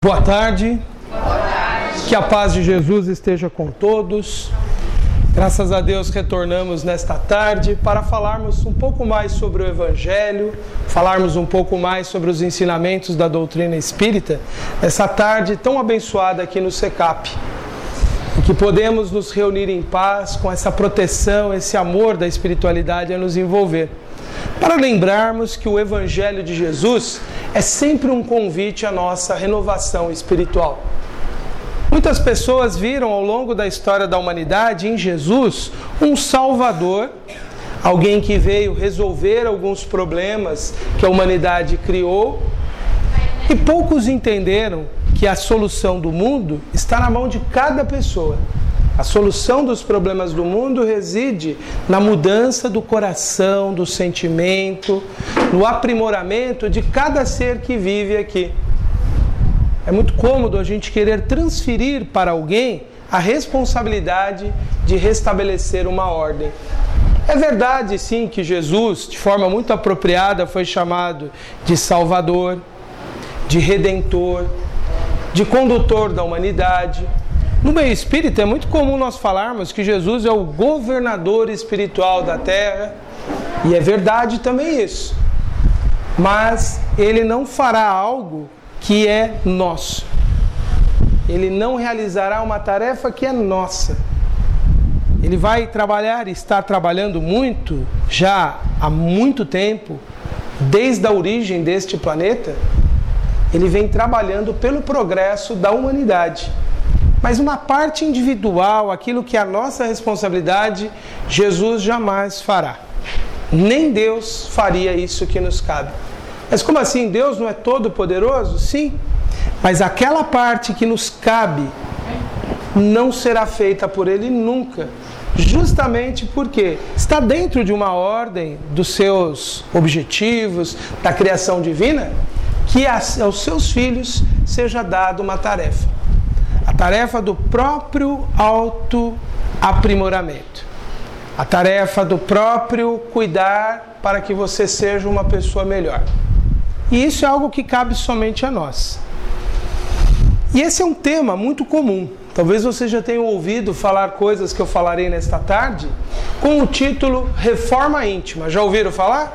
Boa tarde. Que a paz de Jesus esteja com todos. Graças a Deus retornamos nesta tarde para falarmos um pouco mais sobre o Evangelho, falarmos um pouco mais sobre os ensinamentos da doutrina espírita, nessa tarde tão abençoada aqui no SECAP, em que podemos nos reunir em paz com essa proteção, esse amor da espiritualidade a nos envolver, para lembrarmos que o Evangelho de Jesus é sempre um convite à nossa renovação espiritual. Muitas pessoas viram ao longo da história da humanidade em Jesus um Salvador, alguém que veio resolver alguns problemas que a humanidade criou, e poucos entenderam que a solução do mundo está na mão de cada pessoa. A solução dos problemas do mundo reside na mudança do coração, do sentimento, no aprimoramento de cada ser que vive aqui. É muito cômodo a gente querer transferir para alguém a responsabilidade de restabelecer uma ordem. É verdade, sim, que Jesus, de forma muito apropriada, foi chamado de Salvador, de Redentor, de Condutor da humanidade. No meio espírita é muito comum nós falarmos que Jesus é o governador espiritual da Terra, e é verdade também isso. Mas ele não fará algo que é nosso. Ele não realizará uma tarefa que é nossa. Ele vai trabalhar e está trabalhando muito, já há muito tempo, desde a origem deste planeta. Ele vem trabalhando pelo progresso da humanidade. Mas uma parte individual, aquilo que é a nossa responsabilidade, Jesus jamais fará. Nem Deus faria isso que nos cabe. Mas como assim? Deus não é todo poderoso? Sim. Mas aquela parte que nos cabe não será feita por Ele nunca. Justamente porque está dentro de uma ordem dos seus objetivos, da criação divina, que aos seus filhos seja dada uma tarefa. A tarefa do próprio autoaprimoramento. A tarefa do próprio cuidar para que você seja uma pessoa melhor. E isso é algo que cabe somente a nós. E esse é um tema muito comum. Talvez você já tenha ouvido falar coisas que eu falarei nesta tarde com o título Reforma Íntima. Já ouviram falar?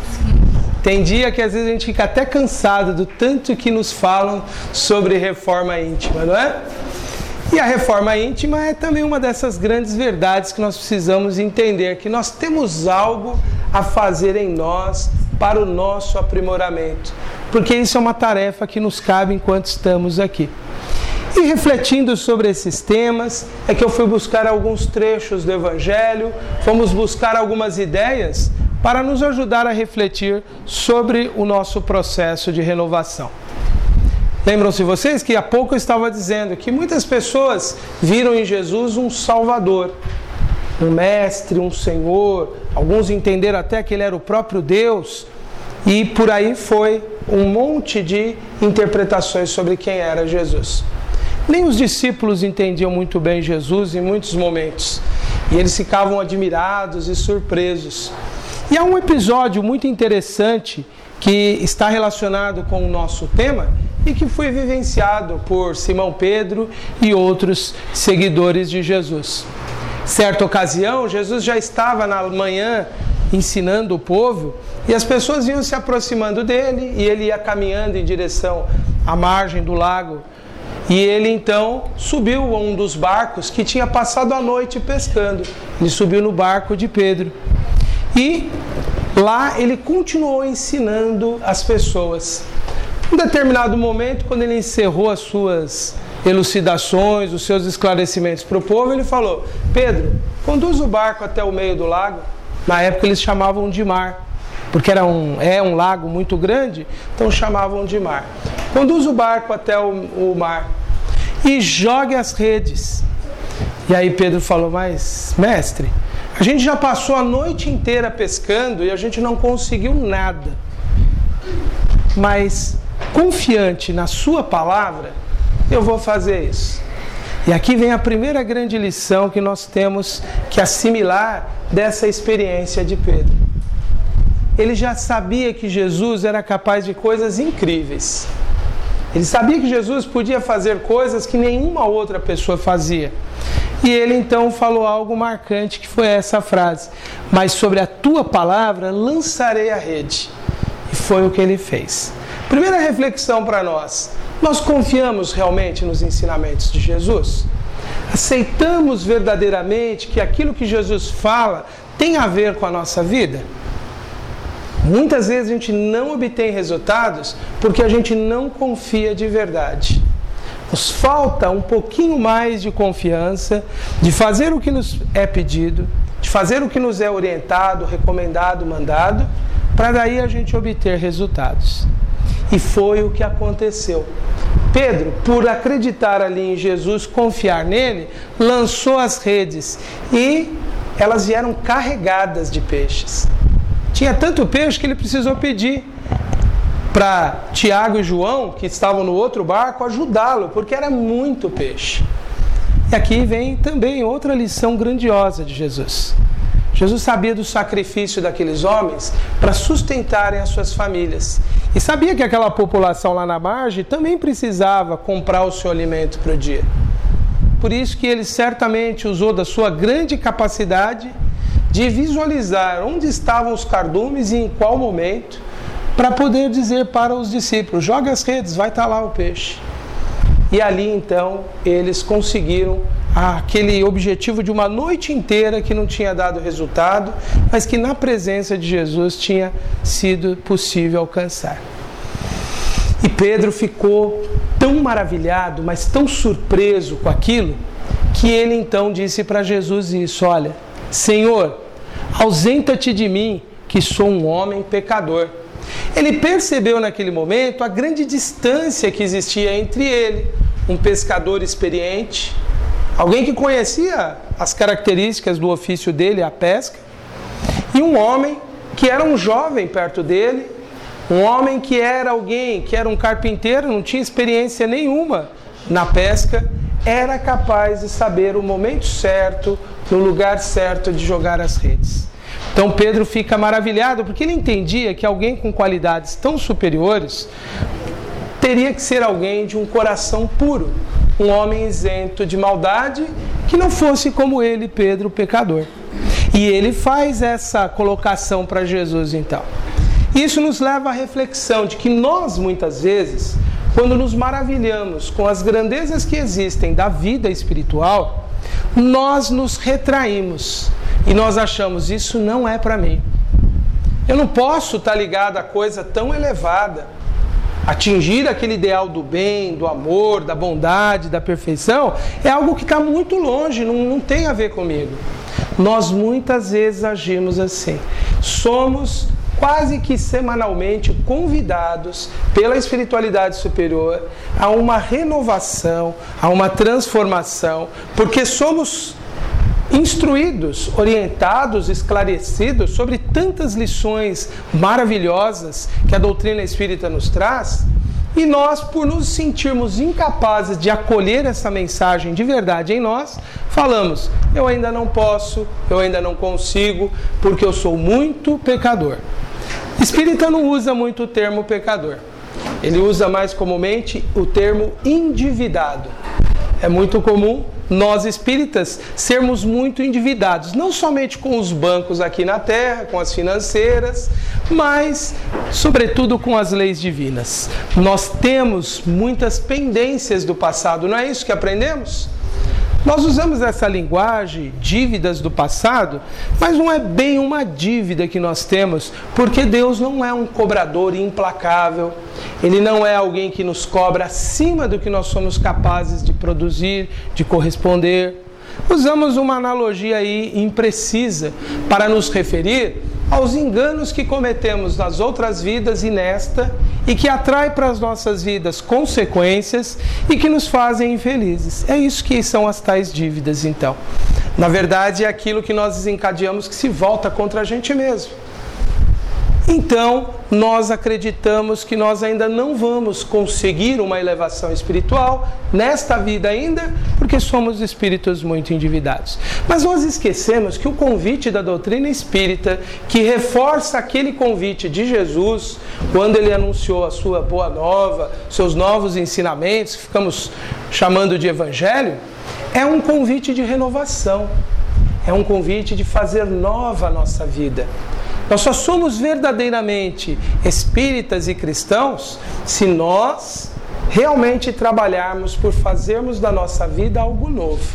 Tem dia que às vezes a gente fica até cansado do tanto que nos falam sobre reforma íntima, não é? E a reforma íntima é também uma dessas grandes verdades que nós precisamos entender, que nós temos algo a fazer em nós para o nosso aprimoramento, porque isso é uma tarefa que nos cabe enquanto estamos aqui. E refletindo sobre esses temas, é que eu fui buscar alguns trechos do Evangelho, fomos buscar algumas ideias para nos ajudar a refletir sobre o nosso processo de renovação. Lembram-se vocês que há pouco eu estava dizendo que muitas pessoas viram em Jesus um Salvador, um Mestre, um Senhor, alguns entenderam até que Ele era o próprio Deus, e por aí foi um monte de interpretações sobre quem era Jesus. Nem os discípulos entendiam muito bem Jesus em muitos momentos, e eles ficavam admirados e surpresos. E há um episódio muito interessante que está relacionado com o nosso tema e que foi vivenciado por Simão Pedro e outros seguidores de Jesus. Certa ocasião, Jesus já estava na manhã ensinando o povo e as pessoas iam se aproximando dele e ele ia caminhando em direção à margem do lago. E ele então subiu a um dos barcos que tinha passado a noite pescando. Ele subiu no barco de Pedro. E lá ele continuou ensinando as pessoas. Em determinado momento, quando ele encerrou as suas elucidações, os seus esclarecimentos para o povo, ele falou: Pedro, conduz o barco até o meio do lago. Na época eles chamavam de mar, porque era um lago muito grande, então chamavam de mar. Conduz o barco até o mar e jogue as redes. E aí Pedro falou: mas mestre, a gente já passou a noite inteira pescando e a gente não conseguiu nada. Mas, confiante na sua palavra, eu vou fazer isso. E aqui vem a primeira grande lição que nós temos que assimilar dessa experiência de Pedro. Ele já sabia que Jesus era capaz de coisas incríveis. Ele sabia que Jesus podia fazer coisas que nenhuma outra pessoa fazia. E ele então falou algo marcante, que foi essa frase: mas sobre a tua palavra lançarei a rede. E foi o que ele fez. Primeira reflexão para nós: nós confiamos realmente nos ensinamentos de Jesus? Aceitamos verdadeiramente que aquilo que Jesus fala tem a ver com a nossa vida? Muitas vezes a gente não obtém resultados porque a gente não confia de verdade. Nos falta um pouquinho mais de confiança, de fazer o que nos é pedido, de fazer o que nos é orientado, recomendado, mandado, para daí a gente obter resultados. E foi o que aconteceu. Pedro, por acreditar ali em Jesus, confiar nele, lançou as redes e elas vieram carregadas de peixes. Tinha tanto peixe que ele precisou pedir para Tiago e João, que estavam no outro barco, ajudá-lo, porque era muito peixe. E aqui vem também outra lição grandiosa de Jesus. Jesus sabia do sacrifício daqueles homens para sustentarem as suas famílias. E sabia que aquela população lá na margem também precisava comprar o seu alimento para o dia. Por isso que ele certamente usou da sua grande capacidade de visualizar onde estavam os cardumes e em qual momento, para poder dizer para os discípulos: joga as redes, vai estar lá o peixe. E ali então eles conseguiram aquele objetivo de uma noite inteira que não tinha dado resultado, mas que na presença de Jesus tinha sido possível alcançar. E Pedro ficou tão maravilhado, mas tão surpreso com aquilo, que ele então disse para Jesus isso: olha, Senhor, ausenta-te de mim, que sou um homem pecador. Ele percebeu naquele momento a grande distância que existia entre ele, um pescador experiente, alguém que conhecia as características do ofício dele, a pesca, e um homem que era um jovem perto dele, um homem que era alguém, que era um carpinteiro, não tinha experiência nenhuma na pesca, era capaz de saber o momento certo, no lugar certo de jogar as redes. Então Pedro fica maravilhado, porque ele entendia que alguém com qualidades tão superiores teria que ser alguém de um coração puro, um homem isento de maldade, que não fosse como ele, Pedro, pecador. E ele faz essa colocação para Jesus então. Isso nos leva à reflexão de que nós, muitas vezes, quando nos maravilhamos com as grandezas que existem da vida espiritual, nós nos retraímos e nós achamos: isso não é para mim. Eu não posso estar ligado a coisa tão elevada, atingir aquele ideal do bem, do amor, da bondade, da perfeição, é algo que está muito longe, não tem a ver comigo. Nós muitas vezes agimos assim. Somos quase que semanalmente convidados pela espiritualidade superior a uma renovação, a uma transformação, porque somos instruídos, orientados, esclarecidos sobre tantas lições maravilhosas que a doutrina espírita nos traz, e nós, por nos sentirmos incapazes de acolher essa mensagem de verdade em nós, falamos: eu ainda não posso, eu ainda não consigo, porque eu sou muito pecador. Espírita não usa muito o termo pecador, ele usa mais comumente o termo endividado. É muito comum nós espíritas sermos muito endividados, não somente com os bancos aqui na Terra, com as financeiras, mas sobretudo com as leis divinas. Nós temos muitas pendências do passado, não é isso que aprendemos? Nós usamos essa linguagem, dívidas do passado, mas não é bem uma dívida que nós temos, porque Deus não é um cobrador implacável, Ele não é alguém que nos cobra acima do que nós somos capazes de produzir, de corresponder. Usamos uma analogia aí imprecisa para nos referir aos enganos que cometemos nas outras vidas e nesta, e que atrai para as nossas vidas consequências e que nos fazem infelizes. É isso que são as tais dívidas, então. Na verdade, é aquilo que nós desencadeamos que se volta contra a gente mesmo. então nós acreditamos que nós ainda não vamos conseguir uma elevação espiritual nesta vida ainda, porque somos espíritos muito endividados. Mas nós esquecemos que o convite da doutrina espírita, que reforça aquele convite de Jesus, quando ele anunciou a sua boa nova, seus novos ensinamentos, que ficamos chamando de evangelho, é um convite de renovação, é um convite de fazer nova a nossa vida. Nós só somos verdadeiramente espíritas e cristãos se nós realmente trabalharmos por fazermos da nossa vida algo novo.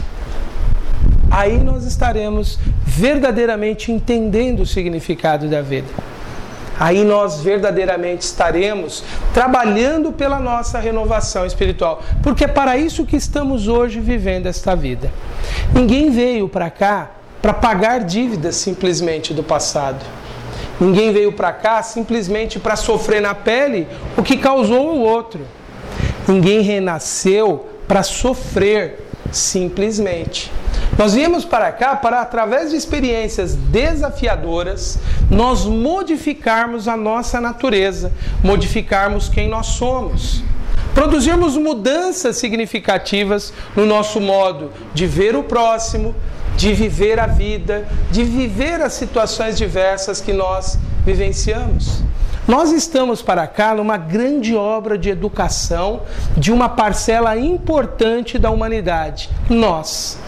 Aí nós estaremos verdadeiramente entendendo o significado da vida. Aí nós verdadeiramente estaremos trabalhando pela nossa renovação espiritual. Porque é para isso que estamos hoje vivendo esta vida. Ninguém veio para cá para pagar dívidas simplesmente do passado. Ninguém veio para cá simplesmente para sofrer na pele o que causou o outro. Ninguém renasceu para sofrer simplesmente. Nós viemos para cá para, através de experiências desafiadoras, nós modificarmos a nossa natureza, modificarmos quem nós somos. Produzirmos mudanças significativas no nosso modo de ver o próximo, de viver a vida, de viver as situações diversas que nós vivenciamos. Nós estamos para cá numa grande obra de educação de uma parcela importante da humanidade, nós.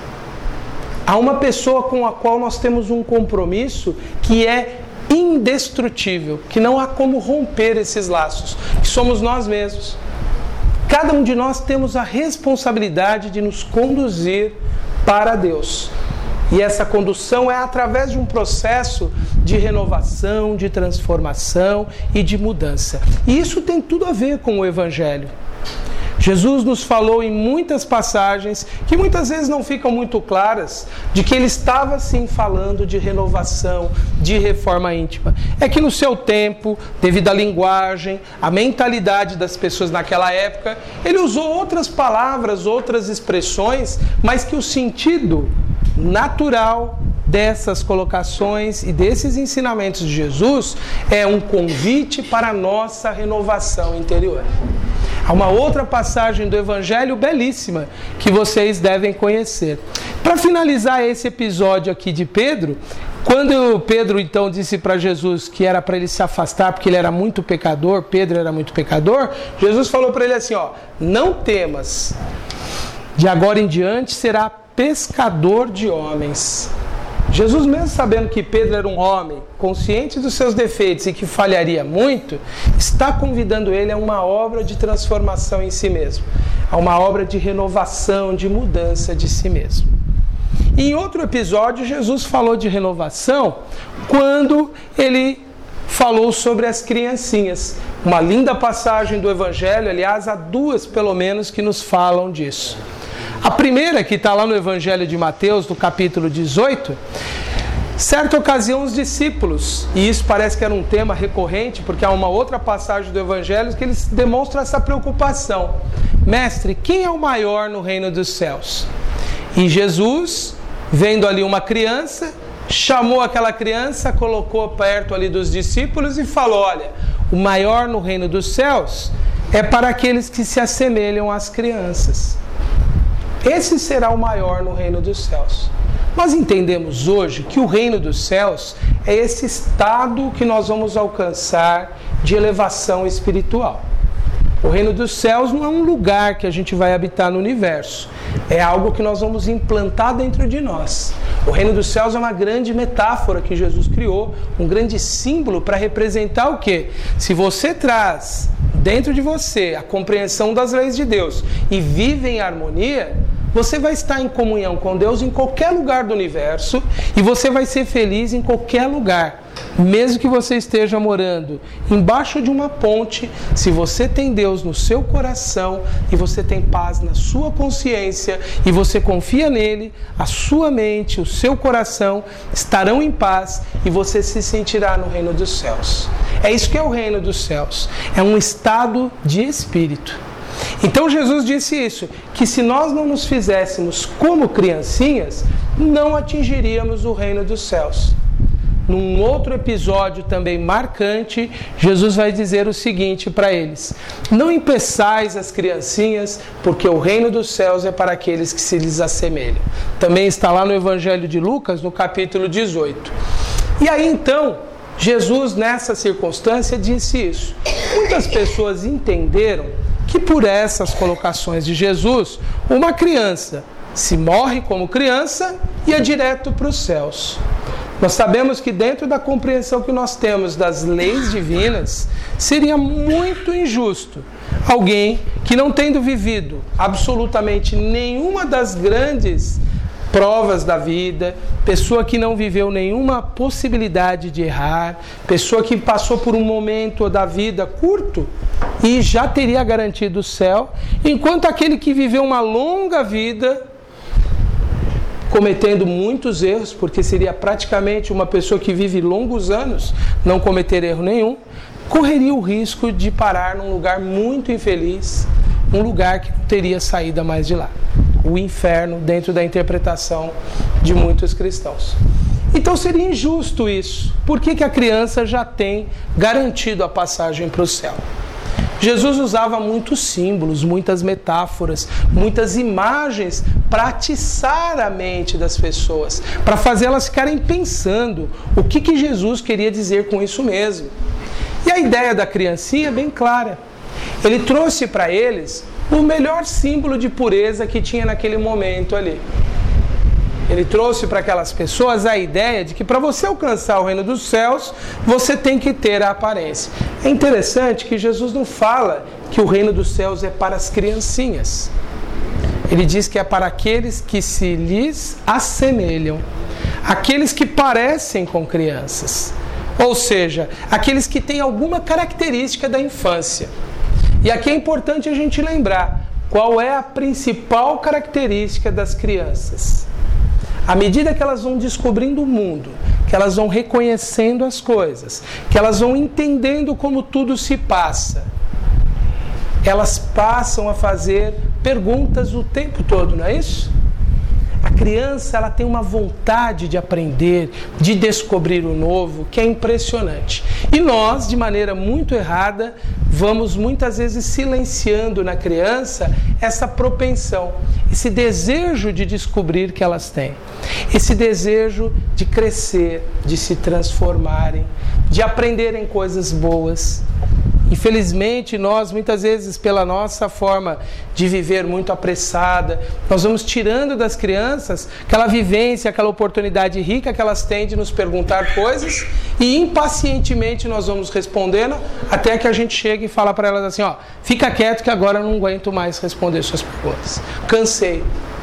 Há uma pessoa com a qual nós temos um compromisso que é indestrutível, que não há como romper esses laços, que somos nós mesmos. Cada um de nós temos a responsabilidade de nos conduzir para Deus. E essa condução é através de um processo de renovação, de transformação e de mudança. E isso tem tudo a ver com o Evangelho. Jesus nos falou em muitas passagens, que muitas vezes não ficam muito claras, de que ele estava sim falando de renovação, de reforma íntima. É que no seu tempo, devido à linguagem, à mentalidade das pessoas naquela época, ele usou outras palavras, outras expressões, mas que o sentido natural dessas colocações e desses ensinamentos de Jesus é um convite para a nossa renovação interior. Há uma outra passagem do Evangelho belíssima que vocês devem conhecer. Para finalizar esse episódio aqui de Pedro, quando Pedro então disse para Jesus que era para ele se afastar porque ele era muito pecador, Pedro era muito pecador, Jesus falou para ele assim, não temas, de agora em diante será pescador de homens. Jesus, mesmo sabendo que Pedro era um homem consciente dos seus defeitos e que falharia muito, está convidando ele a uma obra de transformação em si mesmo, a uma obra de renovação, de mudança de si mesmo. E em outro episódio, Jesus falou de renovação quando ele falou sobre as criancinhas. Uma linda passagem do Evangelho, aliás, há duas pelo menos que nos falam disso. A primeira, que está lá no Evangelho de Mateus, no capítulo 18, certa ocasião os discípulos, e isso parece que era um tema recorrente, porque há uma outra passagem do Evangelho que eles demonstram essa preocupação. Mestre, quem é o maior no reino dos céus? E Jesus, vendo ali uma criança, chamou aquela criança, colocou perto ali dos discípulos e falou, olha, o maior no reino dos céus é para aqueles que se assemelham às crianças. Esse será o maior no reino dos céus. Nós entendemos hoje que o reino dos céus é esse estado que nós vamos alcançar de elevação espiritual. O reino dos céus não é um lugar que a gente vai habitar no universo. É algo que nós vamos implantar dentro de nós. O reino dos céus é uma grande metáfora que Jesus criou, um grande símbolo para representar o quê? Se você traz dentro de você a compreensão das leis de Deus e vive em harmonia, você vai estar em comunhão com Deus em qualquer lugar do universo e você vai ser feliz em qualquer lugar. Mesmo que você esteja morando embaixo de uma ponte, se você tem Deus no seu coração e você tem paz na sua consciência e você confia nele, a sua mente, o seu coração estarão em paz e você se sentirá no reino dos céus. É isso que é o reino dos céus. É um estado de espírito. Então Jesus disse isso, que se nós não nos fizéssemos como criancinhas, não atingiríamos o reino dos céus. num outro episódio também marcante, Jesus vai dizer o seguinte para eles: não impeçais as criancinhas, porque o reino dos céus é para aqueles que se lhes assemelham. Também está lá no Evangelho de Lucas, no capítulo 18. E aí então, Jesus nessa circunstância disse isso. Muitas pessoas entenderam que por essas colocações de Jesus, uma criança se morre como criança e é direto para os céus. Nós sabemos que dentro da compreensão que nós temos das leis divinas, seria muito injusto alguém que, não tendo vivido absolutamente nenhuma das grandes provas da vida, pessoa que não viveu nenhuma possibilidade de errar, pessoa que passou por um momento da vida curto e já teria garantido o céu, enquanto aquele que viveu uma longa vida cometendo muitos erros, porque seria praticamente uma pessoa que vive longos anos, não cometer erro nenhum, correria o risco de parar num lugar muito infeliz, um lugar que não teria saída mais de lá. O inferno, dentro da interpretação de muitos cristãos. Então seria injusto isso. Por que a criança já tem garantido a passagem para o céu? Jesus usava muitos símbolos, muitas metáforas, muitas imagens para atiçar a mente das pessoas, para fazê-las ficarem pensando o que Jesus queria dizer com isso mesmo. E a ideia da criancinha é bem clara. Ele trouxe para eles o melhor símbolo de pureza que tinha naquele momento ali. Ele trouxe para aquelas pessoas a ideia de que para você alcançar o reino dos céus, você tem que ter a aparência. É interessante que Jesus não fala que o reino dos céus é para as criancinhas. Ele diz que é para aqueles que se lhes assemelham, aqueles que parecem com crianças. Ou seja, aqueles que têm alguma característica da infância. E aqui é importante a gente lembrar qual é a principal característica das crianças. À medida que elas vão descobrindo o mundo, que elas vão reconhecendo as coisas, que elas vão entendendo como tudo se passa, elas passam a fazer perguntas o tempo todo, não é isso? A criança, ela tem uma vontade de aprender, de descobrir o novo, que é impressionante. E nós, de maneira muito errada, vamos muitas vezes silenciando na criança essa propensão, esse desejo de descobrir que elas têm, esse desejo de crescer, de se transformarem, de aprenderem coisas boas. Infelizmente, nós, muitas vezes, pela nossa forma de viver muito apressada, nós vamos tirando das crianças aquela vivência, aquela oportunidade rica que elas têm de nos perguntar coisas e impacientemente nós vamos respondendo até que a gente chega e fala para elas assim, ó, fica quieto que agora eu não aguento mais responder suas perguntas. Cansei.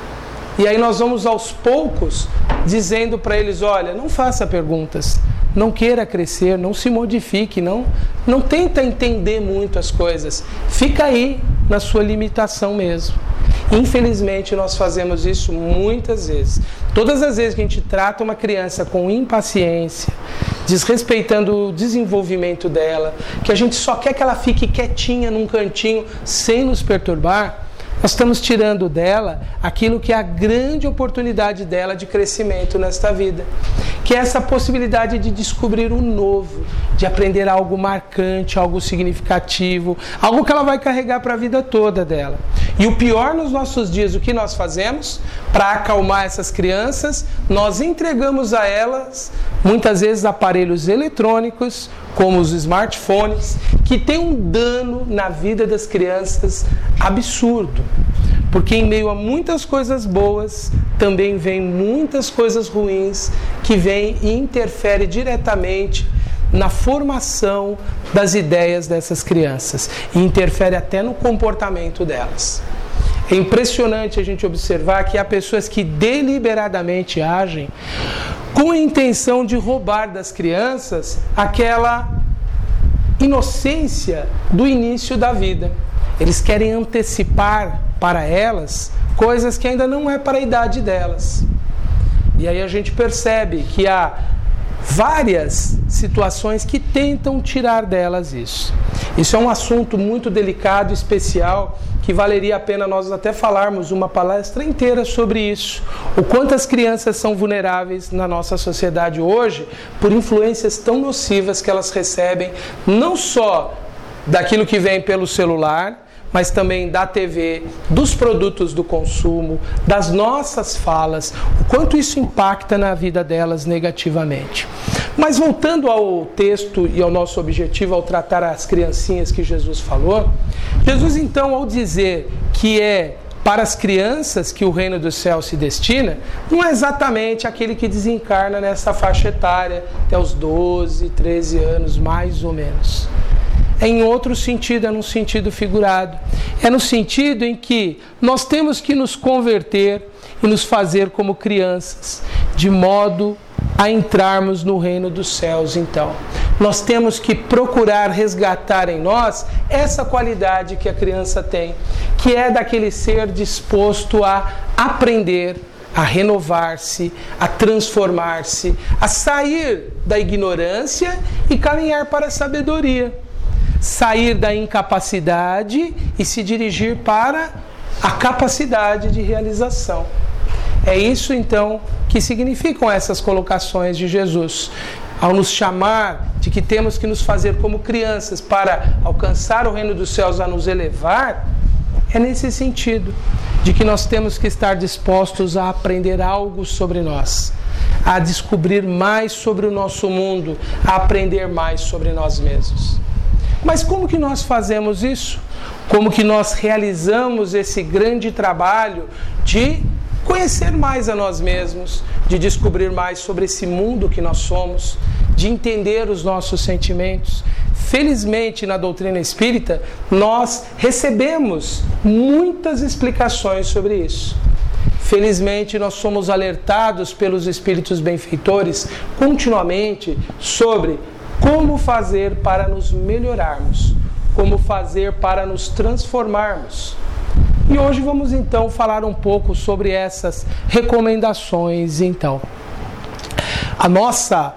E aí nós vamos aos poucos dizendo para eles, olha, não faça perguntas, não queira crescer, não se modifique, não tenta entender muito as coisas, fica aí na sua limitação mesmo. Infelizmente nós fazemos isso muitas vezes. Todas as vezes que a gente trata uma criança com impaciência, desrespeitando o desenvolvimento dela, que a gente só quer que ela fique quietinha num cantinho sem nos perturbar, nós estamos tirando dela aquilo que é a grande oportunidade dela de crescimento nesta vida, que é essa possibilidade de descobrir o novo, de aprender algo marcante, algo significativo, algo que ela vai carregar para a vida toda dela. E o pior nos nossos dias, o que nós fazemos? Para acalmar essas crianças, nós entregamos a elas, muitas vezes, aparelhos eletrônicos, como os smartphones, que tem um dano na vida das crianças absurdo. Porque em meio a muitas coisas boas, também vem muitas coisas ruins que vêm e interferem diretamente na formação das ideias dessas crianças e interfere até no comportamento delas. É impressionante a gente observar que há pessoas que deliberadamente agem com a intenção de roubar das crianças aquela inocência do início da vida. Eles querem antecipar para elas coisas que ainda não é para a idade delas. E aí a gente percebe que há várias situações que tentam tirar delas isso. Isso é um assunto muito delicado e especial, que valeria a pena nós até falarmos uma palestra inteira sobre isso. O quanto as crianças são vulneráveis na nossa sociedade hoje por influências tão nocivas que elas recebem, não só daquilo que vem pelo celular, mas também da TV, dos produtos do consumo, das nossas falas, o quanto isso impacta na vida delas negativamente. Mas voltando ao texto e ao nosso objetivo ao tratar as criancinhas que Jesus falou, Jesus então, ao dizer que é para as crianças que o reino do céu se destina, não é exatamente aquele que desencarna nessa faixa etária, até os 12, 13 anos, mais ou menos. É em outro sentido, é num sentido figurado. É no sentido em que nós temos que nos converter e nos fazer como crianças, de modo a entrarmos no reino dos céus, então. Nós temos que procurar resgatar em nós essa qualidade que a criança tem, que é daquele ser disposto a aprender, a renovar-se, a transformar-se, a sair da ignorância e caminhar para a sabedoria. Sair da incapacidade e se dirigir para a capacidade de realização. É isso, então, que significam essas colocações de Jesus. Ao nos chamar de que temos que nos fazer como crianças para alcançar o reino dos céus, a nos elevar, é nesse sentido, de que nós temos que estar dispostos a aprender algo sobre nós, a descobrir mais sobre o nosso mundo, a aprender mais sobre nós mesmos. Mas como que nós fazemos isso? Como que nós realizamos esse grande trabalho de conhecer mais a nós mesmos, de descobrir mais sobre esse mundo que nós somos, de entender os nossos sentimentos? Felizmente, na doutrina espírita, nós recebemos muitas explicações sobre isso. Felizmente, nós somos alertados pelos espíritos benfeitores continuamente sobre como fazer para nos melhorarmos, como fazer para nos transformarmos. E hoje vamos então falar um pouco sobre essas recomendações. Então, a nossa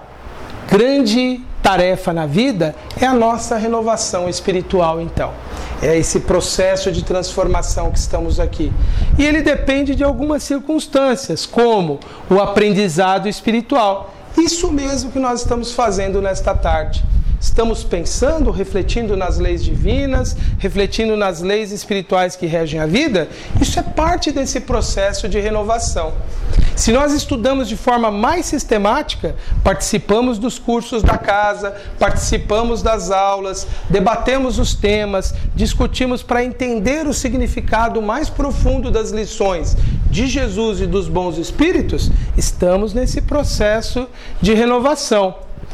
grande tarefa na vida é a nossa renovação espiritual, então. É esse processo de transformação que estamos aqui. E ele depende de algumas circunstâncias, como o aprendizado espiritual. Isso mesmo que nós estamos fazendo nesta tarde. Estamos pensando, refletindo nas leis divinas, refletindo nas leis espirituais que regem a vida. Isso é parte desse processo de renovação. Se nós estudamos de forma mais sistemática, participamos dos cursos da casa, participamos das aulas, debatemos os temas, discutimos para entender o significado mais profundo das lições de Jesus e dos bons espíritos, estamos nesse processo de renovação.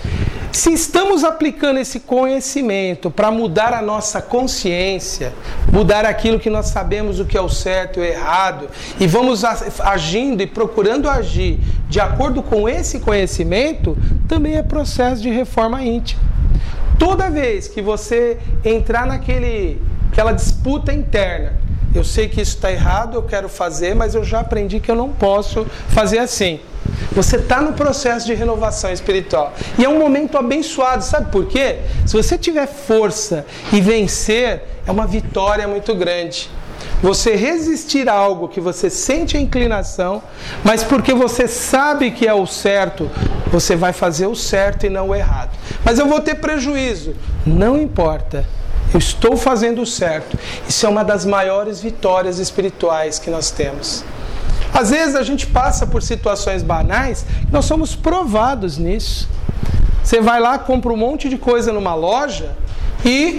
Se estamos aplicando esse conhecimento para mudar a nossa consciência, mudar aquilo que nós sabemos o que é o certo e o errado, e vamos agindo e procurando agir de acordo com esse conhecimento, também é processo de reforma íntima. Toda vez que você entrar naquela disputa interna, eu sei que isso está errado, eu quero fazer, mas eu já aprendi que eu não posso fazer assim. Você está no processo de renovação espiritual. E é um momento abençoado, sabe por quê? Se você tiver força e vencer, é uma vitória muito grande. Você resistir a algo que você sente a inclinação, mas porque você sabe que é o certo, você vai fazer o certo e não o errado. Mas eu vou ter prejuízo. Não importa. Eu estou fazendo o certo. Isso é uma das maiores vitórias espirituais que nós temos. Às vezes a gente passa por situações banais e nós somos provados nisso. Você vai lá, compra um monte de coisa numa loja e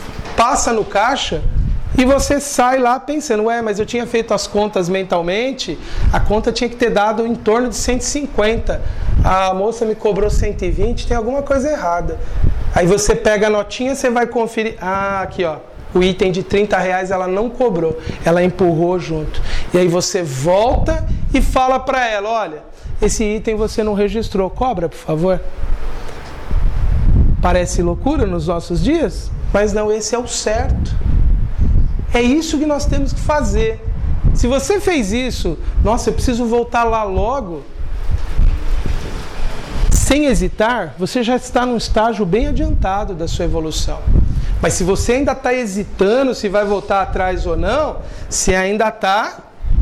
passa no caixa e você sai lá pensando, mas eu tinha feito as contas mentalmente, a conta tinha que ter dado em torno de 150. A moça me cobrou 120, tem alguma coisa errada. Aí você pega a notinha, você vai conferir. Aqui ó, o item de R$30 ela não cobrou, ela empurrou junto. E aí você volta e fala para ela, olha, esse item você não registrou, cobra por favor. Parece loucura nos nossos dias, mas não, esse é o certo. É isso que nós temos que fazer. Se você fez isso, nossa, eu preciso voltar lá logo. sem hesitar, você já está num estágio bem adiantado da sua evolução. Mas se você ainda está hesitando se vai voltar atrás ou não, você ainda está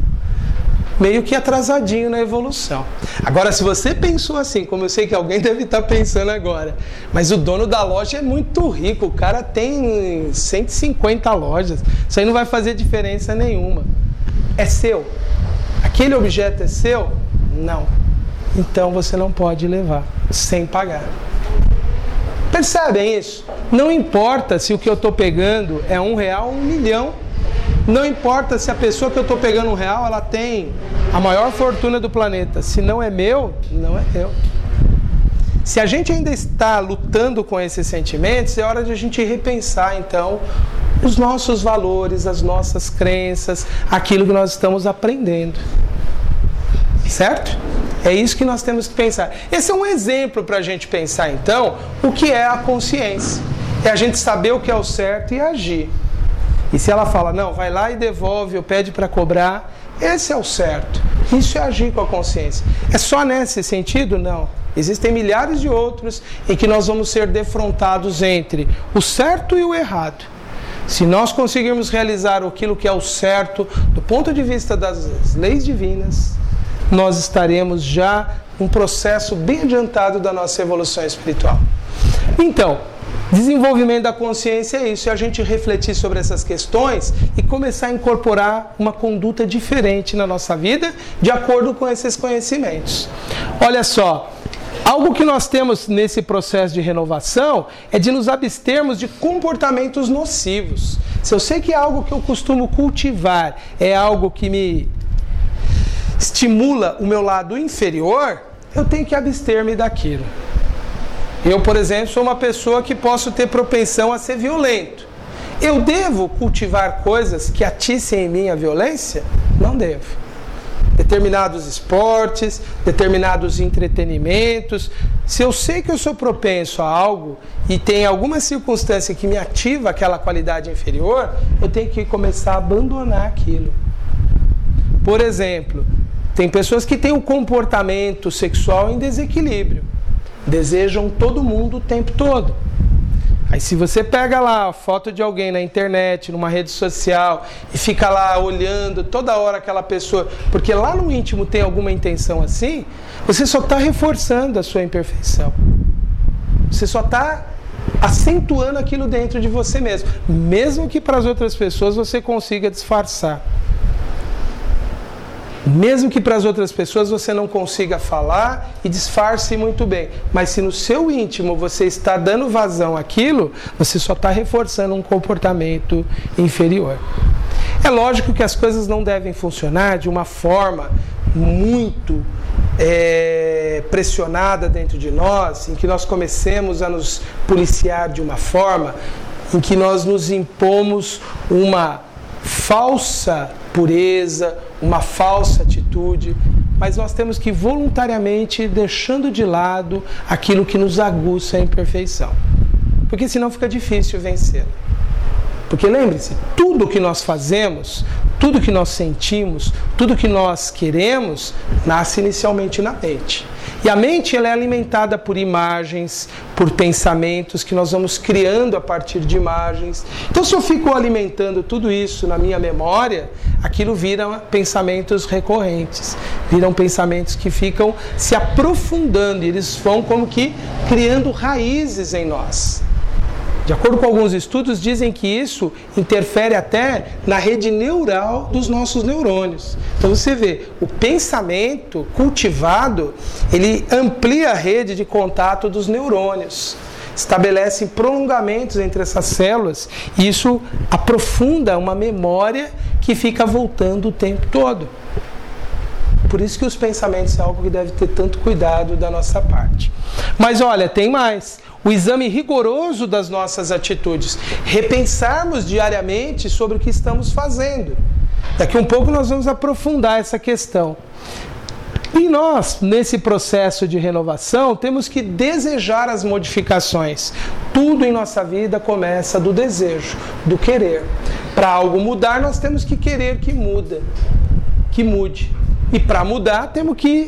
meio que atrasadinho na evolução. Agora, se você pensou assim, como eu sei que alguém deve estar pensando agora, mas o dono da loja é muito rico, o cara tem 150 lojas, isso aí não vai fazer diferença nenhuma. É seu? Aquele objeto é seu? Não. Então você não pode levar sem pagar. Percebem isso? Não importa se o que eu estou pegando é R$1 ou R$1.000.000. Não importa se a pessoa que eu estou pegando R$1, ela tem a maior fortuna do planeta. Se não é meu, não é meu. Se a gente ainda está lutando com esses sentimentos, é hora de a gente repensar, então, os nossos valores, as nossas crenças, aquilo que nós estamos aprendendo. Certo? É isso que nós temos que pensar. Esse é um exemplo para a gente pensar, então, o que é a consciência. É a gente saber o que é o certo e agir. E se ela fala, não, vai lá e devolve, ou pede para cobrar, esse é o certo. Isso é agir com a consciência. É só nesse sentido? Não. Existem milhares de outros em que nós vamos ser defrontados entre o certo e o errado. Se nós conseguirmos realizar aquilo que é o certo, do ponto de vista das leis divinas, nós estaremos já num processo bem adiantado da nossa evolução espiritual. Então, desenvolvimento da consciência é isso, é a gente refletir sobre essas questões e começar a incorporar uma conduta diferente na nossa vida, de acordo com esses conhecimentos. Olha só, algo que nós temos nesse processo de renovação é de nos abstermos de comportamentos nocivos. Se eu sei que é algo que eu costumo cultivar, é algo que me estimula o meu lado inferior, eu tenho que abster-me daquilo. Eu, por exemplo, sou uma pessoa que posso ter propensão a ser violento. Eu devo cultivar coisas que atissem em mim a violência? Não devo. Determinados esportes, determinados entretenimentos. Se eu sei que eu sou propenso a algo e tem alguma circunstância que me ativa aquela qualidade inferior, eu tenho que começar a abandonar aquilo. Por exemplo, tem pessoas que têm um comportamento sexual em desequilíbrio. Desejam todo mundo o tempo todo. Aí se você pega lá a foto de alguém na internet, numa rede social, e fica lá olhando toda hora aquela pessoa, porque lá no íntimo tem alguma intenção assim, você só está reforçando a sua imperfeição. Você só está acentuando aquilo dentro de você mesmo. Mesmo que para as outras pessoas você consiga disfarçar. Mesmo que para as outras pessoas você não consiga falar e disfarce muito bem. Mas se no seu íntimo você está dando vazão àquilo, você só está reforçando um comportamento inferior. É lógico que as coisas não devem funcionar de uma forma muito pressionada dentro de nós, em que nós comecemos a nos policiar de uma forma em que nós nos impomos uma falsa pureza, uma falsa atitude, mas nós temos que voluntariamente ir deixando de lado aquilo que nos aguça a imperfeição, porque senão fica difícil vencer. Porque lembre-se, tudo que nós fazemos, tudo que nós sentimos, tudo que nós queremos, nasce inicialmente na mente. E a mente ela é alimentada por imagens, por pensamentos que nós vamos criando a partir de imagens. Então, se eu fico alimentando tudo isso na minha memória, aquilo vira pensamentos recorrentes, viram pensamentos que ficam se aprofundando, e eles vão como que criando raízes em nós. De acordo com alguns estudos, dizem que isso interfere até na rede neural dos nossos neurônios. Então você vê, o pensamento cultivado, ele amplia a rede de contato dos neurônios. Estabelece prolongamentos entre essas células e isso aprofunda uma memória que fica voltando o tempo todo. Por isso que os pensamentos é algo que deve ter tanto cuidado da nossa parte. Mas olha, tem mais. O exame rigoroso das nossas atitudes. Repensarmos diariamente sobre o que estamos fazendo. Daqui a um pouco nós vamos aprofundar essa questão. E nós, nesse processo de renovação, temos que desejar as modificações. Tudo em nossa vida começa do desejo, do querer. Para algo mudar, nós temos que querer que mude. E para mudar, temos que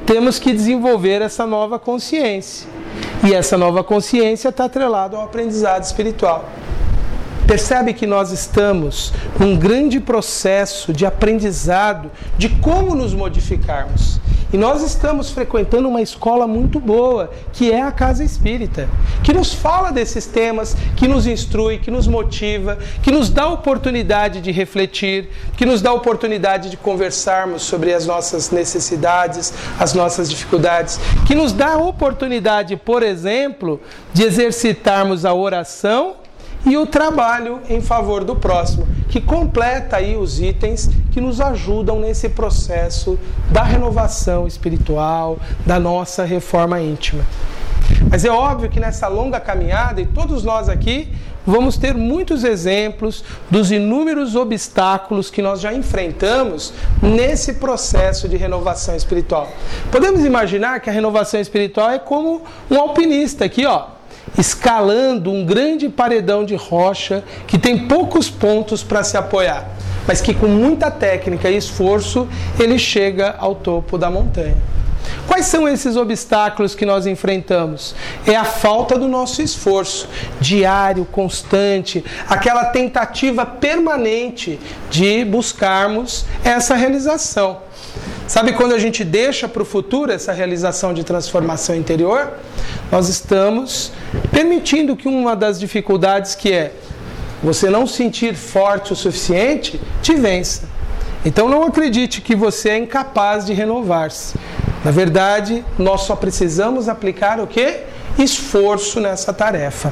temos que desenvolver essa nova consciência. E essa nova consciência está atrelada ao aprendizado espiritual. Percebe que nós estamos num grande processo de aprendizado de como nos modificarmos. E nós estamos frequentando uma escola muito boa, que é a Casa Espírita, que nos fala desses temas, que nos instrui, que nos motiva, que nos dá a oportunidade de refletir, que nos dá a oportunidade de conversarmos sobre as nossas necessidades, as nossas dificuldades, que nos dá a oportunidade, por exemplo, de exercitarmos a oração e o trabalho em favor do próximo, que completa aí os itens que nos ajudam nesse processo da renovação espiritual, da nossa reforma íntima. Mas é óbvio que nessa longa caminhada, e todos nós aqui vamos ter muitos exemplos dos inúmeros obstáculos que nós já enfrentamos nesse processo de renovação espiritual. Podemos imaginar que a renovação espiritual é como um alpinista aqui, escalando um grande paredão de rocha que tem poucos pontos para se apoiar, mas que com muita técnica e esforço ele chega ao topo da montanha. Quais são esses obstáculos que nós enfrentamos? É a falta do nosso esforço diário, constante, aquela tentativa permanente de buscarmos essa realização. Sabe quando a gente deixa para o futuro essa realização de transformação interior? Nós estamos permitindo que uma das dificuldades, que é você não sentir forte o suficiente, te vença. Então não acredite que você é incapaz de renovar-se. Na verdade, nós só precisamos aplicar o quê? Esforço nessa tarefa.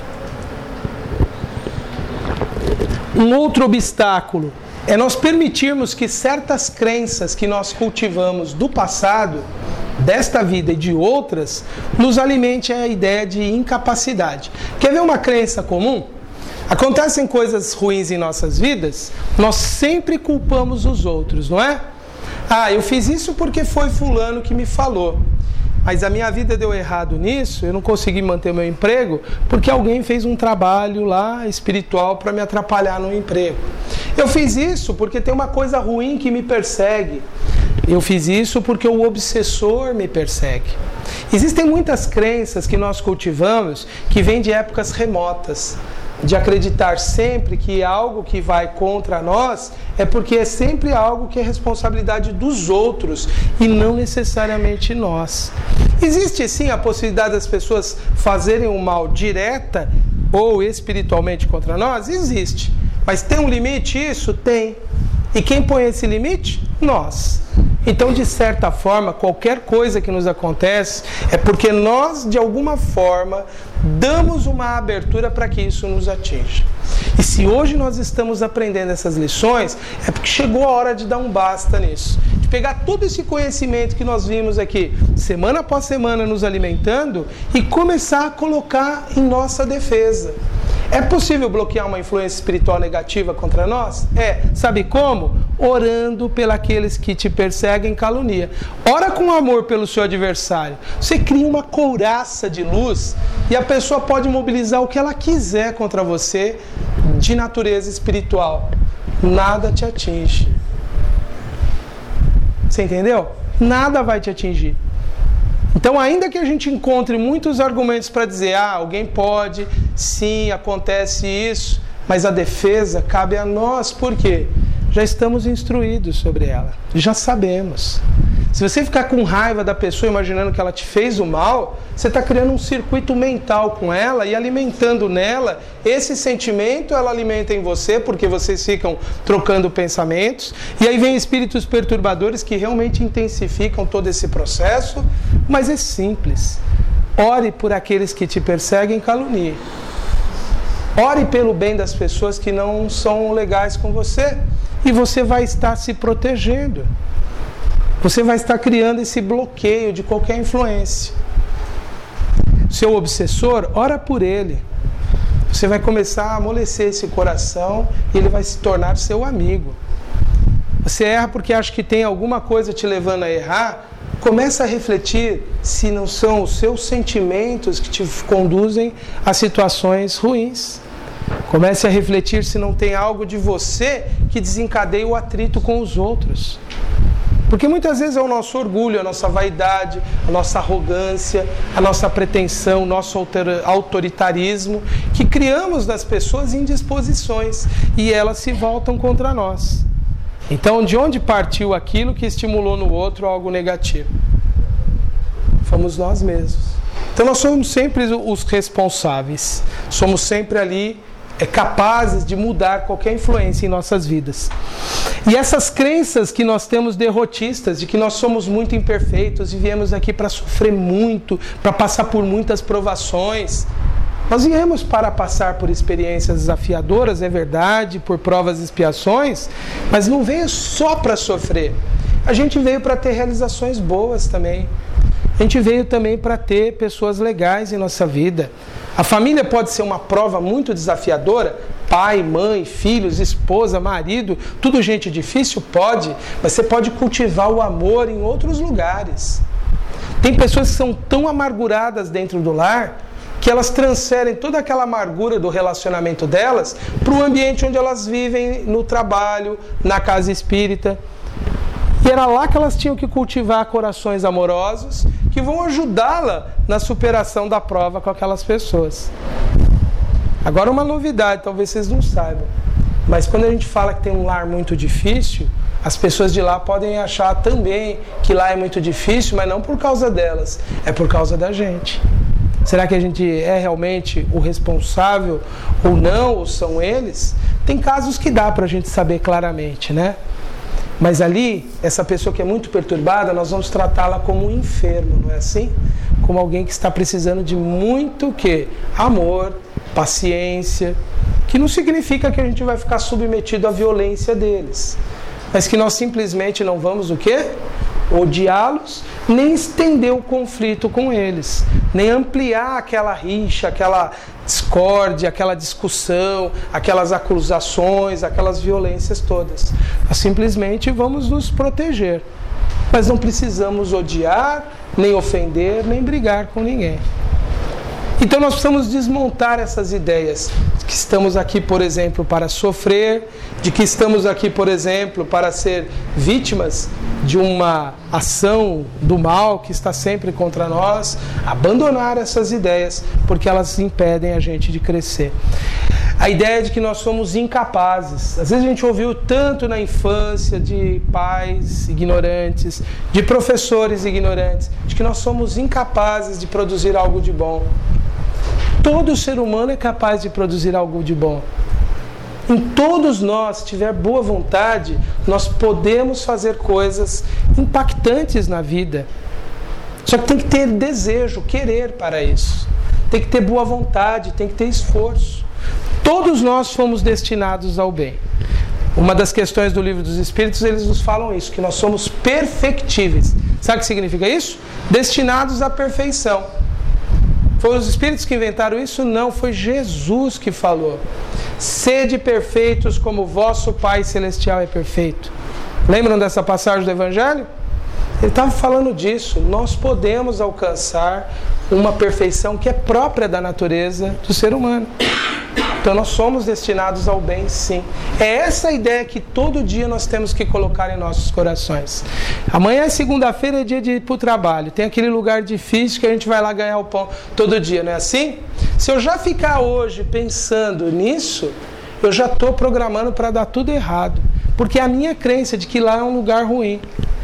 Um outro obstáculo é nós permitirmos que certas crenças que nós cultivamos do passado, desta vida e de outras, nos alimente a ideia de incapacidade. Quer ver uma crença comum? Acontecem coisas ruins em nossas vidas, nós sempre culpamos os outros, não é? Eu fiz isso porque foi fulano que me falou. Mas a minha vida deu errado nisso, eu não consegui manter meu emprego porque alguém fez um trabalho lá espiritual para me atrapalhar no emprego. Eu fiz isso porque tem uma coisa ruim que me persegue. Eu fiz isso porque o obsessor me persegue. Existem muitas crenças que nós cultivamos que vêm de épocas remotas, de acreditar sempre que algo que vai contra nós é porque é sempre algo que é responsabilidade dos outros e não necessariamente nós. Existe sim a possibilidade das pessoas fazerem o mal direta ou espiritualmente contra nós? Existe. Mas tem um limite isso? Tem. E quem põe esse limite? Nós. Então, de certa forma, qualquer coisa que nos acontece é porque nós, de alguma forma, damos uma abertura para que isso nos atinja. E se hoje nós estamos aprendendo essas lições, é porque chegou a hora de dar um basta nisso. De pegar todo esse conhecimento que nós vimos aqui, semana após semana, nos alimentando, e começar a colocar em nossa defesa. É possível bloquear uma influência espiritual negativa contra nós? Sabe como? Orando pelos que te perseguem e caluniam. Ora com amor pelo seu adversário. Você cria uma couraça de luz e a pessoa pode mobilizar o que ela quiser contra você de natureza espiritual. Nada te atinge. Você entendeu? Nada vai te atingir. Então, ainda que a gente encontre muitos argumentos para dizer, alguém pode, sim, acontece isso, mas a defesa cabe a nós, por quê? Já estamos instruídos sobre ela, já sabemos. Se você ficar com raiva da pessoa imaginando que ela te fez o mal, você está criando um circuito mental com ela e alimentando nela esse sentimento, ela alimenta em você, porque vocês ficam trocando pensamentos, e aí vem espíritos perturbadores que realmente intensificam todo esse processo, mas é simples. Ore por aqueles que te perseguem e caluniem. Ore pelo bem das pessoas que não são legais com você, e você vai estar se protegendo. Você vai estar criando esse bloqueio de qualquer influência. Seu obsessor, ora por ele. Você vai começar a amolecer esse coração e ele vai se tornar seu amigo. Você erra porque acha que tem alguma coisa te levando a errar. Começa a refletir se não são os seus sentimentos que te conduzem a situações ruins. Comece a refletir se não tem algo de você que desencadeia o atrito com os outros. Porque muitas vezes é o nosso orgulho, a nossa vaidade, a nossa arrogância, a nossa pretensão, o nosso autoritarismo, que criamos nas pessoas indisposições e elas se voltam contra nós. Então, de onde partiu aquilo que estimulou no outro algo negativo? Fomos nós mesmos. Então, nós somos sempre os responsáveis. Somos sempre ali capazes de mudar qualquer influência em nossas vidas. E essas crenças que nós temos derrotistas, de que nós somos muito imperfeitos e viemos aqui para sofrer muito, para passar por muitas provações. Nós viemos para passar por experiências desafiadoras, é verdade, por provas e expiações, mas não veio só para sofrer. A gente veio para ter realizações boas também. A gente veio também para ter pessoas legais em nossa vida. A família pode ser uma prova muito desafiadora, pai, mãe, filhos, esposa, marido, tudo gente difícil? Pode, mas você pode cultivar o amor em outros lugares. Tem pessoas que são tão amarguradas dentro do lar que elas transferem toda aquela amargura do relacionamento delas para o ambiente onde elas vivem, no trabalho, na casa espírita. E era lá que elas tinham que cultivar corações amorosos que vão ajudá-la na superação da prova com aquelas pessoas. Agora uma novidade, talvez vocês não saibam, mas quando a gente fala que tem um lar muito difícil, as pessoas de lá podem achar também que lá é muito difícil, mas não por causa delas, é por causa da gente. Será que a gente é realmente o responsável ou não, ou são eles? Tem casos que dá para a gente saber claramente, né? Mas ali, essa pessoa que é muito perturbada, nós vamos tratá-la como um enfermo, não é assim? Como alguém que está precisando de muito o quê? Amor, paciência, que não significa que a gente vai ficar submetido à violência deles, mas que nós simplesmente não vamos o quê? Odiá-los, nem estender o conflito com eles, nem ampliar aquela rixa, aquela discórdia, aquela discussão, aquelas acusações, aquelas violências todas. Nós simplesmente vamos nos proteger, mas não precisamos odiar, nem ofender, nem brigar com ninguém. Então nós precisamos desmontar essas ideias de que estamos aqui, por exemplo, para sofrer, de que estamos aqui, por exemplo, para ser vítimas de uma ação do mal que está sempre contra nós. Abandonar essas ideias, porque elas impedem a gente de crescer. A ideia de que nós somos incapazes. Às vezes a gente ouviu tanto na infância de pais ignorantes, de professores ignorantes, de que nós somos incapazes de produzir algo de bom. Todo ser humano é capaz de produzir algo de bom. Em todos nós, se tiver boa vontade, nós podemos fazer coisas impactantes na vida. Só que tem que ter desejo, querer para isso. Tem que ter boa vontade, tem que ter esforço. Todos nós fomos destinados ao bem. Uma das questões do Livro dos Espíritos, eles nos falam isso, que nós somos perfectíveis. Sabe o que significa isso? Destinados à perfeição. Foram os Espíritos que inventaram isso? Não, foi Jesus que falou. Sede perfeitos como o vosso Pai Celestial é perfeito. Lembram dessa passagem do Evangelho? Ele estava falando disso. Nós podemos alcançar uma perfeição que é própria da natureza do ser humano. Então nós somos destinados ao bem, sim. É essa a ideia que todo dia nós temos que colocar em nossos corações. Amanhã é segunda-feira, é dia de ir para o trabalho. Tem aquele lugar difícil que a gente vai lá ganhar o pão todo dia, não é assim? Se eu já ficar hoje pensando nisso, eu já estou programando para dar tudo errado. Porque é a minha crença de que lá é um lugar ruim.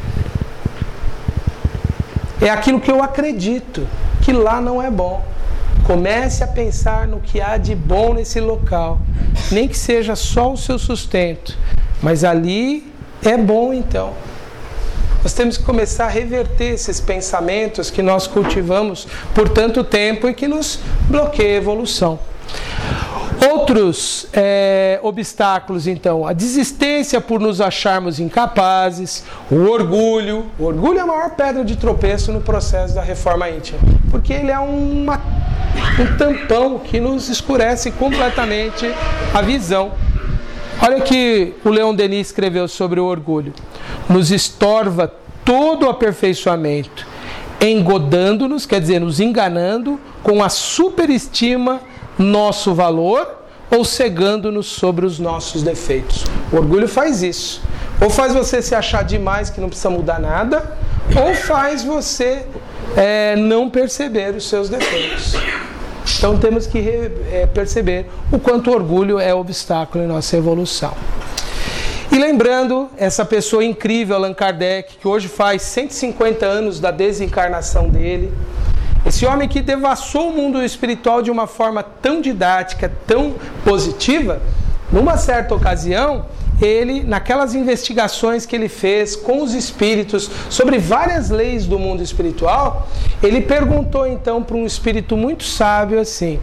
É aquilo que eu acredito, que lá não é bom. Comece a pensar no que há de bom nesse local. Nem que seja só o seu sustento. Mas ali é bom então. Nós temos que começar a reverter esses pensamentos que nós cultivamos por tanto tempo e que nos bloqueiam a evolução. Outros obstáculos, então, a desistência por nos acharmos incapazes, o orgulho. O orgulho é a maior pedra de tropeço no processo da reforma íntima, porque ele é um tampão que nos escurece completamente a visão. Olha o que o Leon Denis escreveu sobre o orgulho. Nos estorva todo o aperfeiçoamento, engodando-nos, quer dizer, nos enganando com a superestima nosso valor ou cegando-nos sobre os nossos defeitos. O orgulho faz isso. Ou faz você se achar demais que não precisa mudar nada, ou faz você não perceber os seus defeitos. Então temos que perceber o quanto o orgulho é obstáculo em nossa evolução. E lembrando, essa pessoa incrível, Allan Kardec, que hoje faz 150 anos da desencarnação dele, esse homem que devassou o mundo espiritual de uma forma tão didática, tão positiva, numa certa ocasião, ele, naquelas investigações que ele fez com os espíritos sobre várias leis do mundo espiritual, ele perguntou então para um espírito muito sábio assim: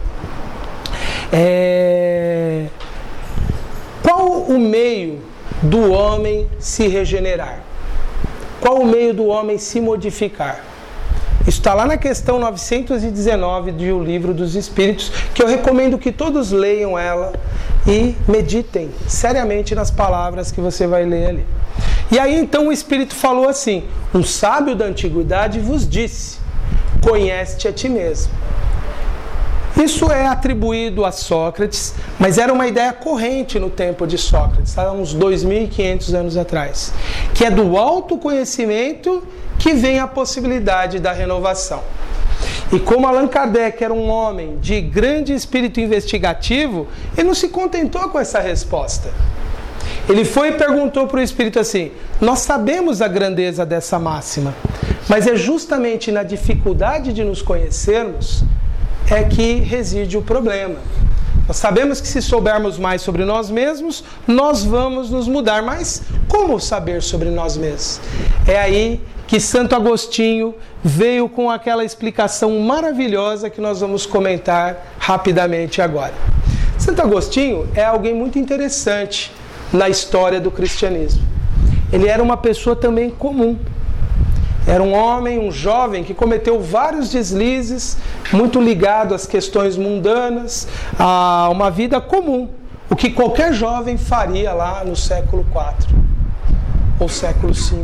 qual o meio do homem se regenerar? Qual o meio do homem se modificar? Isso está lá na questão 919 do Livro dos Espíritos, que eu recomendo que todos leiam ela e meditem seriamente nas palavras que você vai ler ali. E aí então o Espírito falou assim: um sábio da antiguidade vos disse, conhece-te a ti mesmo. Isso é atribuído a Sócrates, mas era uma ideia corrente no tempo de Sócrates, há uns 2.500 anos atrás, que é do autoconhecimento que vem a possibilidade da renovação. E como Allan Kardec era um homem de grande espírito investigativo, ele não se contentou com essa resposta. Ele foi e perguntou para o espírito assim: nós sabemos a grandeza dessa máxima, mas é justamente na dificuldade de nos conhecermos é que reside o problema. Nós sabemos que se soubermos mais sobre nós mesmos, nós vamos nos mudar. Mas como saber sobre nós mesmos? É aí que Santo Agostinho veio com aquela explicação maravilhosa que nós vamos comentar rapidamente agora. Santo Agostinho é alguém muito interessante na história do cristianismo. Ele era uma pessoa também comum. Era um homem, um jovem que cometeu vários deslizes, muito ligado às questões mundanas, a uma vida comum, o que qualquer jovem faria lá no século IV ou século V.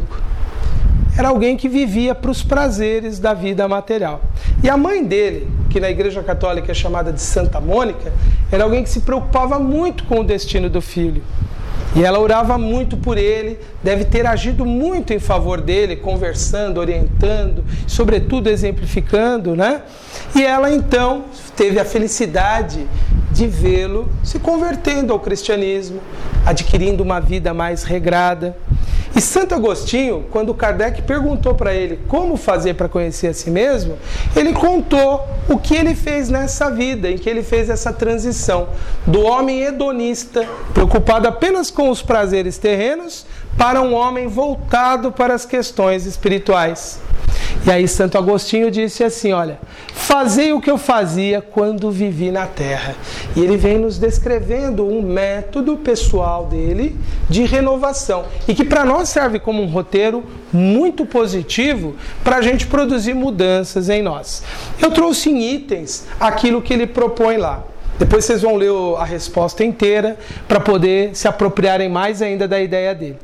Era alguém que vivia para os prazeres da vida material. E a mãe dele, que na Igreja Católica é chamada de Santa Mônica, era alguém que se preocupava muito com o destino do filho. E ela orava muito por ele, deve ter agido muito em favor dele, conversando, orientando, sobretudo exemplificando, né? E ela então teve a felicidade de vê-lo se convertendo ao cristianismo, adquirindo uma vida mais regrada. E Santo Agostinho, quando Kardec perguntou para ele como fazer para conhecer a si mesmo, ele contou o que ele fez nessa vida, em que ele fez essa transição do homem hedonista, preocupado apenas com os prazeres terrenos, para um homem voltado para as questões espirituais. E aí Santo Agostinho disse assim: olha, fazei o que eu fazia quando vivi na terra. E ele vem nos descrevendo um método pessoal dele de renovação, e que para nós serve como um roteiro muito positivo para a gente produzir mudanças em nós. Eu trouxe em itens aquilo que ele propõe lá. Depois vocês vão ler a resposta inteira para poder se apropriarem mais ainda da ideia dele.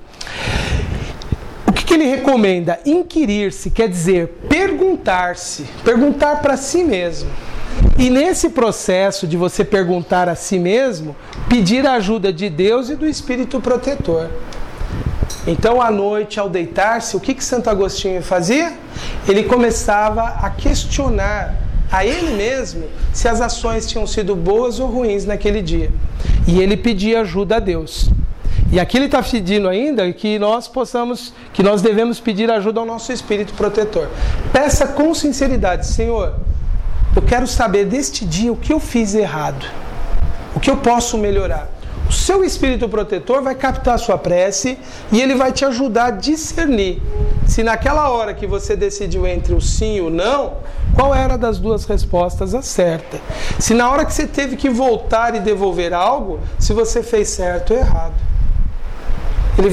O que ele recomenda? Inquirir-se, quer dizer, perguntar-se, perguntar para si mesmo. E nesse processo de você perguntar a si mesmo, pedir a ajuda de Deus e do Espírito Protetor. Então, à noite, ao deitar-se, o que Santo Agostinho fazia? Ele começava a questionar a ele mesmo se as ações tinham sido boas ou ruins naquele dia. E ele pedia ajuda a Deus. E aqui ele está pedindo ainda que nós devemos pedir ajuda ao nosso Espírito Protetor. Peça com sinceridade: Senhor, eu quero saber deste dia o que eu fiz errado, o que eu posso melhorar. O seu Espírito Protetor vai captar a sua prece e ele vai te ajudar a discernir se naquela hora que você decidiu entre o sim e o não, qual era das duas respostas a certa. Se na hora que você teve que voltar e devolver algo, se você fez certo ou errado. Ele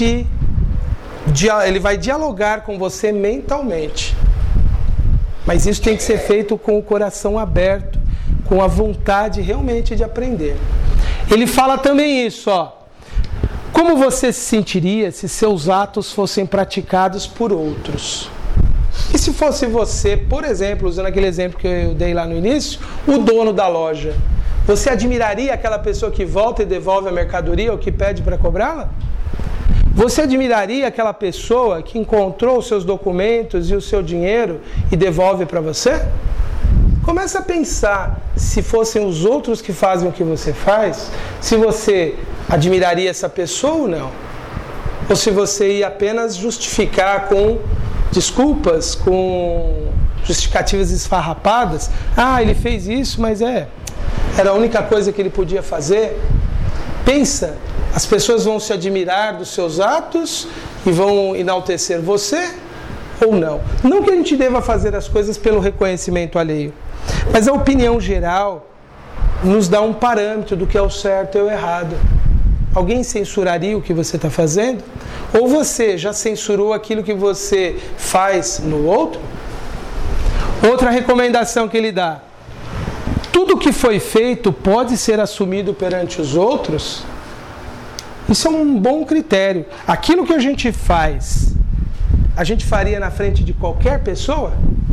vai dialogar com você mentalmente. Mas isso tem que ser feito com o coração aberto, com a vontade realmente de aprender. Ele fala também isso, ó. Como você se sentiria se seus atos fossem praticados por outros? E se fosse você, por exemplo, usando aquele exemplo que eu dei lá no início, o dono da loja? Você admiraria aquela pessoa que volta e devolve a mercadoria ou que pede para cobrá-la? Você admiraria aquela pessoa que encontrou os seus documentos e o seu dinheiro e devolve para você? Começa a pensar, se fossem os outros que fazem o que você faz, se você admiraria essa pessoa ou não. Ou se você ia apenas justificar com desculpas, com justificativas esfarrapadas. Ah, ele fez isso, mas era a única coisa que ele podia fazer. Pensa, as pessoas vão se admirar dos seus atos e vão enaltecer você ou não? Não que a gente deva fazer as coisas pelo reconhecimento alheio, mas a opinião geral nos dá um parâmetro do que é o certo e o errado. Alguém censuraria o que você está fazendo? Ou você já censurou aquilo que você faz no outro? Outra recomendação que ele dá: tudo que foi feito pode ser assumido perante os outros? Isso é um bom critério. Aquilo que a gente faz, a gente faria na frente de qualquer pessoa?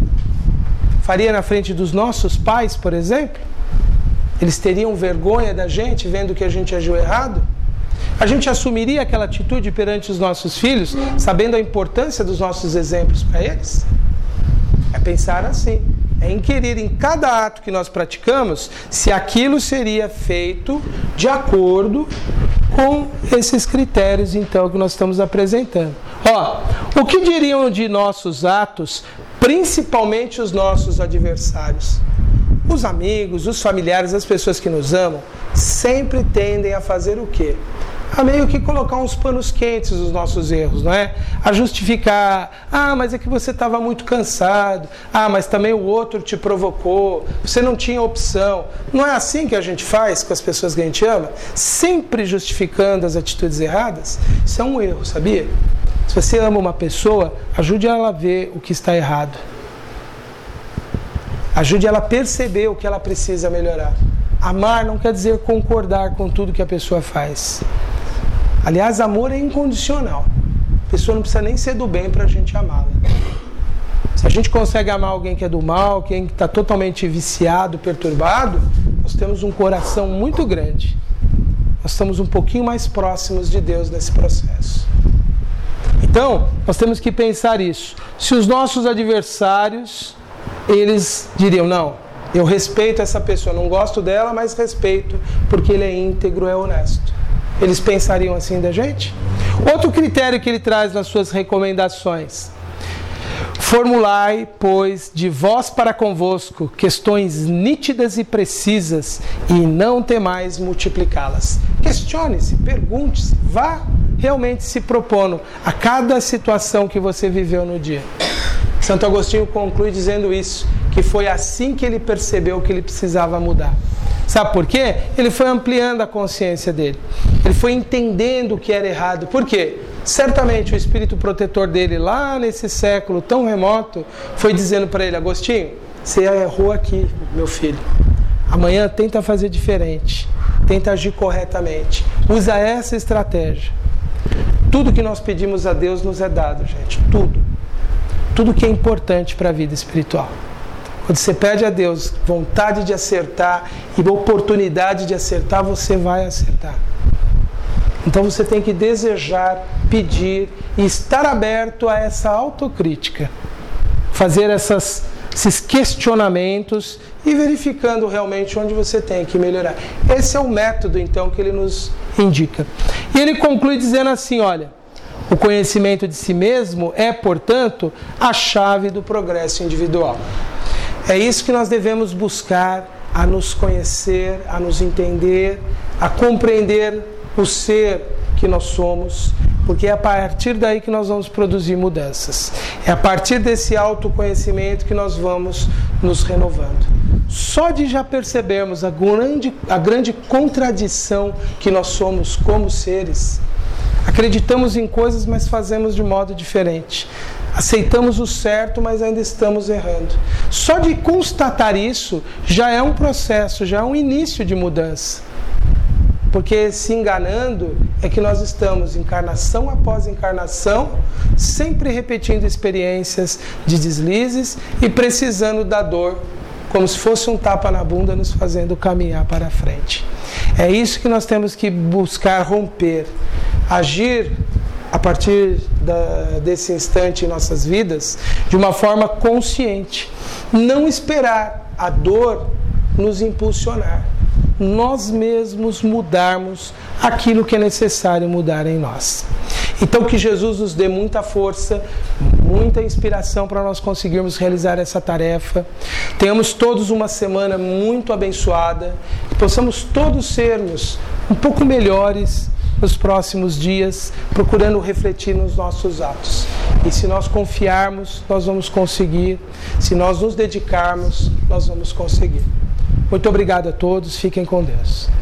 Faria na frente dos nossos pais, por exemplo? Eles teriam vergonha da gente vendo que a gente agiu errado? A gente assumiria aquela atitude perante os nossos filhos, sabendo a importância dos nossos exemplos para eles? É pensar assim, é inquirir em cada ato que nós praticamos se aquilo seria feito de acordo com esses critérios, então, que nós estamos apresentando. O que diriam de nossos atos, principalmente os nossos adversários? Os amigos, os familiares, as pessoas que nos amam, sempre tendem a fazer o quê? A meio que colocar uns panos quentes nos nossos erros, não é? A justificar, mas é que você estava muito cansado, mas também o outro te provocou, você não tinha opção. Não é assim que a gente faz com as pessoas que a gente ama? Sempre justificando as atitudes erradas? Isso é um erro, sabia? Se você ama uma pessoa, ajude ela a ver o que está errado. Ajude ela a perceber o que ela precisa melhorar. Amar não quer dizer concordar com tudo que a pessoa faz. Aliás, amor é incondicional. A pessoa não precisa nem ser do bem para a gente amá-la. Se a gente consegue amar alguém que é do mal, quem está totalmente viciado, perturbado, nós temos um coração muito grande. Nós estamos um pouquinho mais próximos de Deus nesse processo. Então, nós temos que pensar isso. Se os nossos adversários, eles diriam, não, eu respeito essa pessoa, não gosto dela, mas respeito, porque ele é íntegro, é honesto. Eles pensariam assim da gente? Outro critério que ele traz nas suas recomendações: formulai, pois, de vós para convosco questões nítidas e precisas, e não temais multiplicá-las. Questione-se, pergunte-se, vá realmente se propondo a cada situação que você viveu no dia. Santo Agostinho conclui dizendo isso, que foi assim que ele percebeu que ele precisava mudar. Sabe por quê? Ele foi ampliando a consciência dele. Ele foi entendendo o que era errado. Por quê? Certamente o espírito protetor dele, lá nesse século tão remoto, foi dizendo para ele: Agostinho, você errou aqui, meu filho. Amanhã tenta fazer diferente. Tenta agir corretamente. Usa essa estratégia. Tudo que nós pedimos a Deus nos é dado, gente. Tudo. Tudo que é importante para a vida espiritual. Quando você pede a Deus vontade de acertar e oportunidade de acertar, você vai acertar. Então você tem que desejar, pedir e estar aberto a essa autocrítica. Fazer esses questionamentos e verificando realmente onde você tem que melhorar. Esse é o método, então, que ele nos indica. E ele conclui dizendo assim, olha: o conhecimento de si mesmo é, portanto, a chave do progresso individual. É isso que nós devemos buscar, a nos conhecer, a nos entender, a compreender o ser que nós somos, porque é a partir daí que nós vamos produzir mudanças. É a partir desse autoconhecimento que nós vamos nos renovando. Só de já percebermos a grande contradição que nós somos como seres, acreditamos em coisas, mas fazemos de modo diferente. Aceitamos o certo, mas ainda estamos errando. Só de constatar isso já é um processo, já é um início de mudança. Porque se enganando é que nós estamos, encarnação após encarnação, sempre repetindo experiências de deslizes e precisando da dor, como se fosse um tapa na bunda, nos fazendo caminhar para frente. É isso que nós temos que buscar romper. Agir a partir desse instante em nossas vidas, de uma forma consciente. Não esperar a dor nos impulsionar. Nós mesmos mudarmos aquilo que é necessário mudar em nós. Então que Jesus nos dê muita força, muita inspiração para nós conseguirmos realizar essa tarefa. Tenhamos todos uma semana muito abençoada, que possamos todos sermos um pouco melhores nos próximos dias, procurando refletir nos nossos atos. E se nós confiarmos, nós vamos conseguir. Se nós nos dedicarmos, nós vamos conseguir. Muito obrigado a todos, fiquem com Deus.